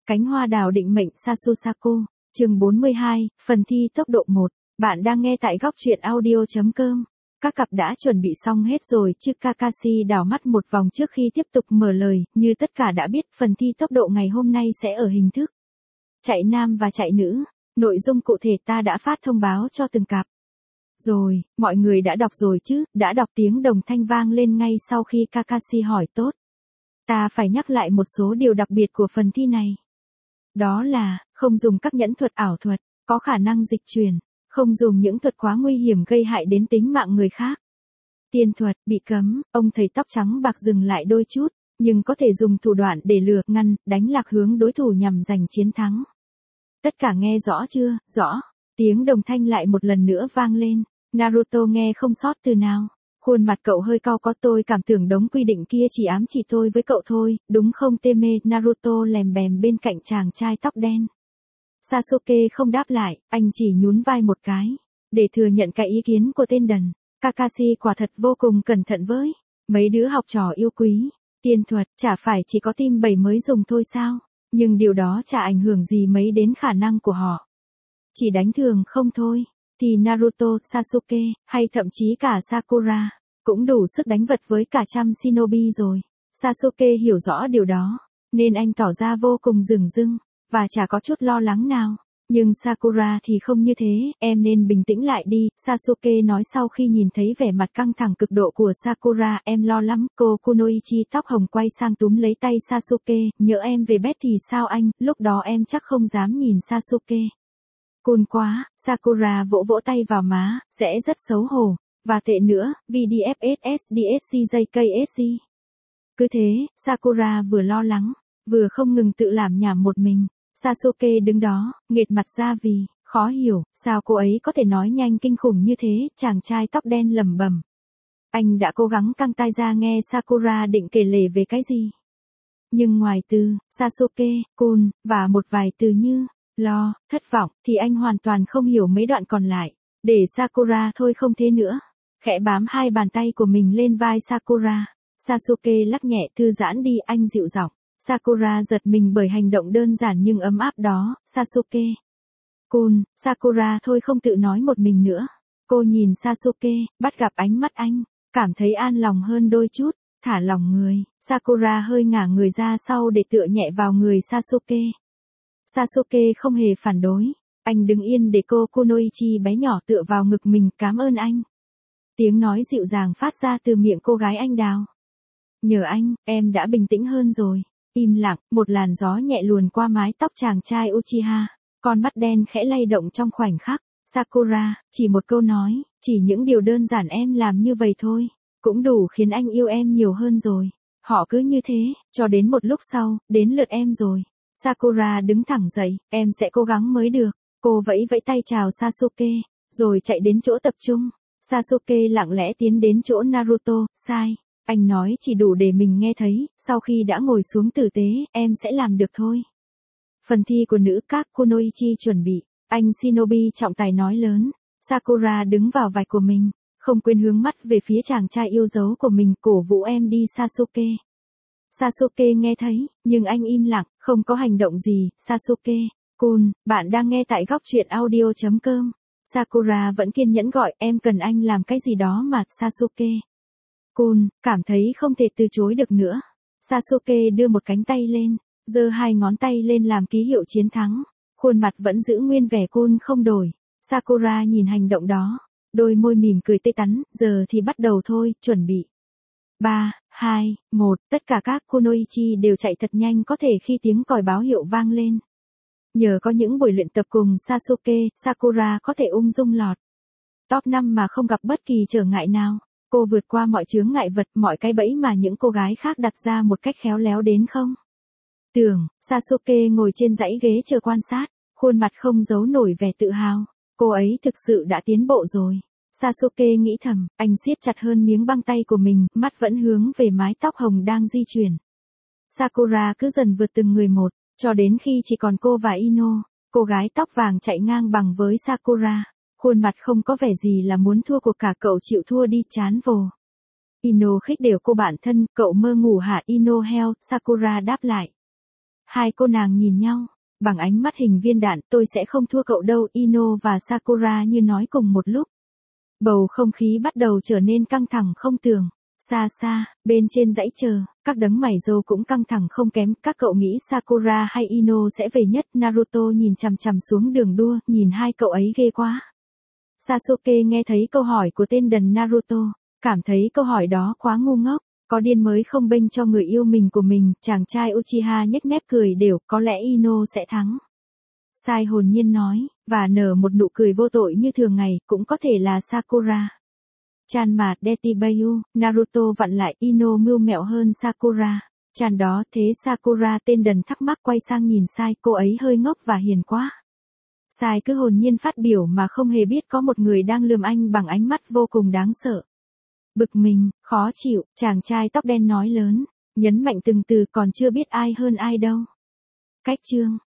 Cánh hoa đào định mệnh Sasusako, chương 42, phần thi tốc độ 1. Bạn đang nghe tại góc truyện audio.com. Các cặp đã chuẩn bị xong hết rồi chứ? Kakashi đảo mắt một vòng trước khi tiếp tục mở lời, như tất cả đã biết phần thi tốc độ ngày hôm nay sẽ ở hình thức chạy nam và chạy nữ. Nội dung cụ thể ta đã phát thông báo cho từng cặp. Rồi, mọi người đã đọc rồi chứ? Đã đọc. Tiếng đồng thanh vang lên ngay sau khi Kakashi hỏi tốt. Ta phải nhắc lại một số điều đặc biệt của phần thi này. Đó là, không dùng các nhẫn thuật ảo thuật, có khả năng dịch chuyển, không dùng những thuật quá nguy hiểm gây hại đến tính mạng người khác. Tiên thuật, bị cấm. Ông thầy tóc trắng bạc dừng lại đôi chút, nhưng có thể dùng thủ đoạn để lừa, ngăn, đánh lạc hướng đối thủ nhằm giành chiến thắng. Tất cả nghe rõ chưa? Rõ. Tiếng đồng thanh lại một lần nữa vang lên. Naruto nghe không sót từ nào. Khuôn mặt cậu hơi cau có. Tôi cảm tưởng đống quy định kia chỉ ám chỉ tôi với cậu thôi, đúng không Teme? Naruto lèm bèm bên cạnh chàng trai tóc đen. Sasuke không đáp lại, anh chỉ nhún vai một cái, để thừa nhận cái ý kiến của tên đần. Kakashi quả thật vô cùng cẩn thận với mấy đứa học trò yêu quý. Tiên thuật, chả phải chỉ có team 7 mới dùng thôi sao? Nhưng điều đó chả ảnh hưởng gì mấy đến khả năng của họ. Chỉ đánh thường không thôi, thì Naruto, Sasuke, hay thậm chí cả Sakura, cũng đủ sức đánh vật với cả trăm shinobi rồi. Sasuke hiểu rõ điều đó, nên anh tỏ ra vô cùng dửng dưng, và chả có chút lo lắng nào. Nhưng Sakura thì không như thế, em nên bình tĩnh lại đi, Sasuke nói sau khi nhìn thấy vẻ mặt căng thẳng cực độ của Sakura. Em lo lắm. Cô Kunoichi tóc hồng quay sang túm lấy tay Sasuke, nhỡ em về bét thì sao anh? Lúc đó em chắc không dám nhìn Sasuke. Cun quá. Sakura vỗ vỗ tay vào má, sẽ rất xấu hổ. Và tệ nữa, VDFSSDSCJKSG. Cứ thế, Sakura vừa lo lắng, vừa không ngừng tự làm nhảm một mình. Sasuke đứng đó, nghệt mặt ra vì khó hiểu, sao cô ấy có thể nói nhanh kinh khủng như thế? Chàng trai tóc đen lẩm bẩm. Anh đã cố gắng căng tai ra nghe Sakura định kể lể về cái gì. Nhưng ngoài từ Sasuke, Kun, và một vài từ như lo, thất vọng, thì anh hoàn toàn không hiểu mấy đoạn còn lại. Để Sakura thôi không thế nữa. Khẽ bám hai bàn tay của mình lên vai Sakura. Sasuke lắc nhẹ. Thư giãn đi anh, dịu giọng. Sakura giật mình bởi hành động đơn giản nhưng ấm áp đó. Sasuke. Kun, Sakura thôi không tự nói một mình nữa. Cô nhìn Sasuke, bắt gặp ánh mắt anh, cảm thấy an lòng hơn đôi chút, thả lỏng người. Sakura hơi ngả người ra sau để tựa nhẹ vào người Sasuke. Sasuke không hề phản đối, anh đứng yên để cô Kunoichi bé nhỏ tựa vào ngực mình. Cảm ơn anh. Tiếng nói dịu dàng phát ra từ miệng cô gái anh đào. Nhờ anh, em đã bình tĩnh hơn rồi. Im lặng, một làn gió nhẹ luồn qua mái tóc chàng trai Uchiha. Con mắt đen khẽ lay động trong khoảnh khắc. Sakura, chỉ một câu nói, chỉ những điều đơn giản em làm như vậy thôi, cũng đủ khiến anh yêu em nhiều hơn rồi. Họ cứ như thế, cho đến một lúc sau, đến lượt em rồi. Sakura đứng thẳng dậy, em sẽ cố gắng mới được. Cô vẫy vẫy tay chào Sasuke, rồi chạy đến chỗ tập trung. Sasuke lặng lẽ tiến đến chỗ Naruto. Sai. Anh nói chỉ đủ để mình nghe thấy. Sau khi đã ngồi xuống tử tế, em sẽ làm được thôi. Phần thi của nữ các Kunoichi chuẩn bị. Anh Shinobi trọng tài nói lớn. Sakura đứng vào vạch của mình, không quên hướng mắt về phía chàng trai yêu dấu của mình. Cổ vũ em đi Sasuke. Sasuke nghe thấy, nhưng anh im lặng, không có hành động gì. Sasuke. Kun, bạn đang nghe tại góc truyện audio.com. Sakura vẫn kiên nhẫn gọi. Em cần anh làm cái gì đó mà. Sasuke. Kun, cảm thấy không thể từ chối được nữa. Sasuke đưa một cánh tay lên, giơ hai ngón tay lên làm ký hiệu chiến thắng. Khuôn mặt vẫn giữ nguyên vẻ cool không đổi. Sakura nhìn hành động đó, đôi môi mỉm cười tươi tắn. Giờ thì bắt đầu thôi, chuẩn bị. 3, 2, 1, tất cả các Kunoichi đều chạy thật nhanh có thể khi tiếng còi báo hiệu vang lên. Nhờ có những buổi luyện tập cùng Sasuke, Sakura có thể ung dung lọt top 5 mà không gặp bất kỳ trở ngại nào. Cô vượt qua mọi chướng ngại vật, mọi cái bẫy mà những cô gái khác đặt ra một cách khéo léo đến không tưởng. Sasuke ngồi trên dãy ghế chờ quan sát, khuôn mặt không giấu nổi vẻ tự hào. Cô ấy thực sự đã tiến bộ rồi. Sasuke nghĩ thầm, anh siết chặt hơn miếng băng tay của mình, mắt vẫn hướng về mái tóc hồng đang di chuyển. Sakura cứ dần vượt từng người một, cho đến khi chỉ còn cô và Ino, cô gái tóc vàng chạy ngang bằng với Sakura. Khuôn mặt không có vẻ gì là muốn thua cuộc cả. Cậu chịu thua đi, chán vồ. Ino khích đều cô bạn thân. Cậu mơ ngủ hả Ino heo? Sakura đáp lại. Hai cô nàng nhìn nhau, bằng ánh mắt hình viên đạn, tôi sẽ không thua cậu đâu, Ino và Sakura như nói cùng một lúc. Bầu không khí bắt đầu trở nên căng thẳng không tưởng. Xa xa, bên trên dãy chờ, các đấng mày râu cũng căng thẳng không kém, các cậu nghĩ Sakura hay Ino sẽ về nhất, Naruto nhìn chằm chằm xuống đường đua, nhìn hai cậu ấy ghê quá. Sasuke nghe thấy câu hỏi của tên đần Naruto, cảm thấy câu hỏi đó quá ngu ngốc, có điên mới không bênh cho người yêu mình của mình, chàng trai Uchiha nhếch mép cười đều, có lẽ Ino sẽ thắng. Sai hồn nhiên nói, và nở một nụ cười vô tội như thường ngày, cũng có thể là Sakura. Chan mà Detibayu, Naruto vặn lại, Ino mưu mẹo hơn Sakura. Chan đó, thế Sakura tên đần thắc mắc quay sang nhìn Sai, cô ấy hơi ngốc và hiền quá. Sai cứ hồn nhiên phát biểu mà không hề biết có một người đang lườm anh bằng ánh mắt vô cùng đáng sợ. Bực mình, khó chịu, chàng trai tóc đen nói lớn, nhấn mạnh từng từ, còn chưa biết ai hơn ai đâu. Cách chương